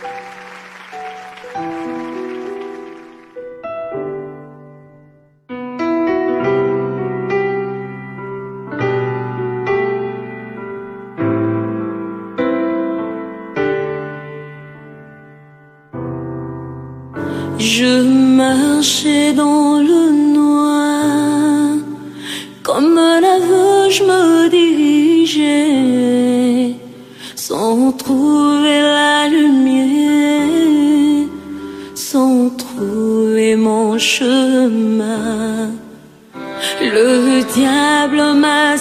Je marchais dans le noir, comme un aveu je me dirigeais, sans trouver la lumière, sans trouver mon chemin. Le diable m'a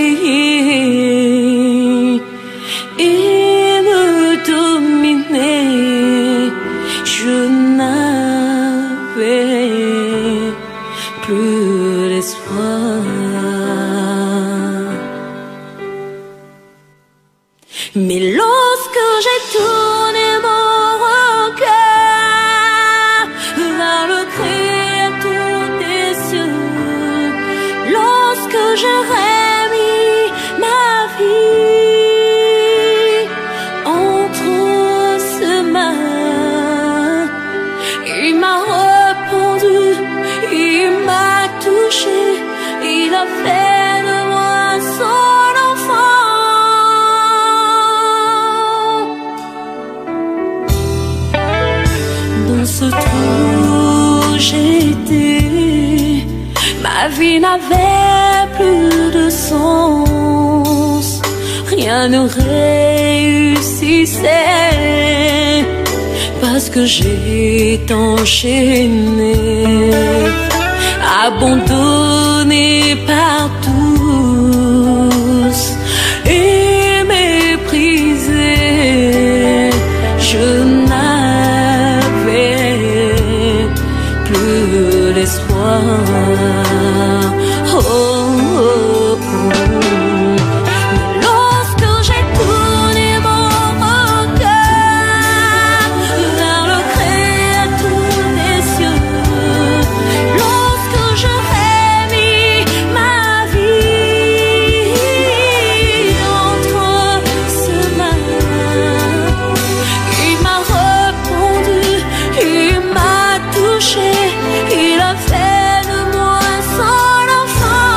essayé et me dominait. Je n'avais plus d'espoir. Mais lorsque j'ai tourné mon regard vers le Créateur des cieux, lorsque j'ai remis ma vie entre ses mains, il m'a répondu, il m'a touché, il a fait de moi son enfant. Dans ce trou j'étais, ma vie n'avait plus de sens, rien ne réussissait, parce que j'étais enchaîné, abandonné par tous et méprisé. Je n'avais plus d'espoir. Oh, oh, oh. Lorsque j'ai tourné mon regard vers le Créateur des cieux, lorsque je remis ma vie entre ses mains, il m'a répondu, il m'a touché, il a fait de moi son enfant.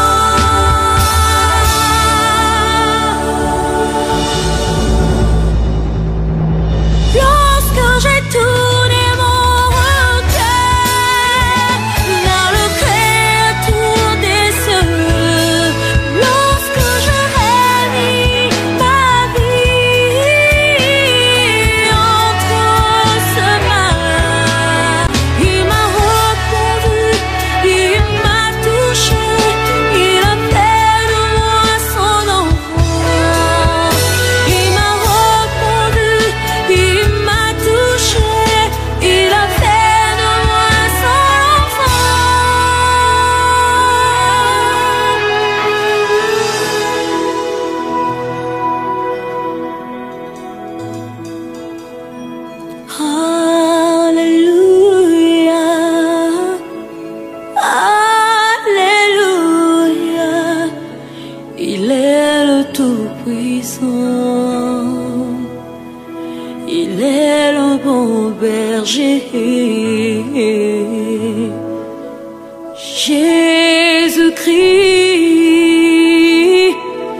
Lorsque j'ai tourné mon regard vers le Créateur des cieux, lorsque je remis ma vie entre ses mains, il m'a répondu, il m'a touché, il a fait de moi son enfant. Il m'a répondu, il m'a touché, il a fait de moi son enfant. Alléluia, Alléluia, il est le Tout-Puissant, il est le bon berger. Jésus-Christ,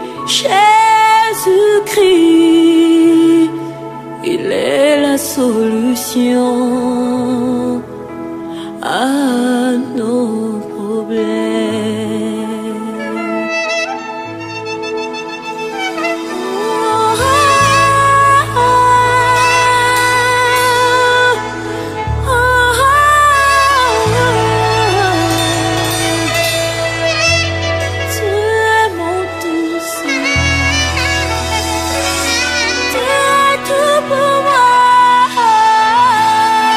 Jésus-Christ, il est la solution à nos problèmes. Tu es mon tout seul, tu es tout pour moi.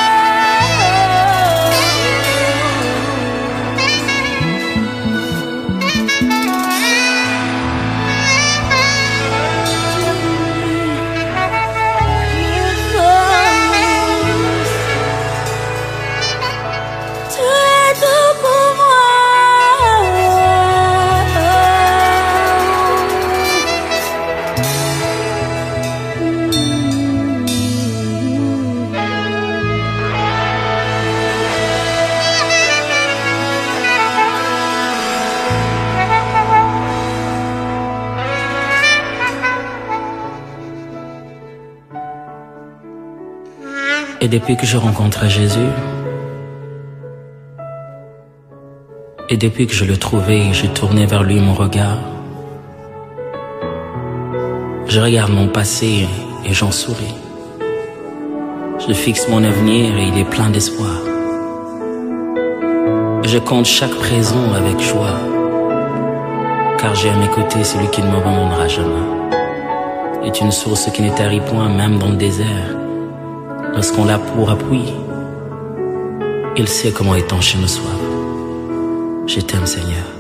Et depuis que je rencontrais Jésus, et depuis que je le trouvais, j'ai tourné vers lui mon regard. Je regarde mon passé et j'en souris. Je fixe mon avenir et il est plein d'espoir. Je compte chaque présent avec joie, car j'ai à mes côtés celui qui ne m'abandonnera jamais. Est une source qui ne tarit point même dans le désert. Lorsqu'on l'a pour appui, il sait comment étancher nos soifs. Je t'aime, Seigneur.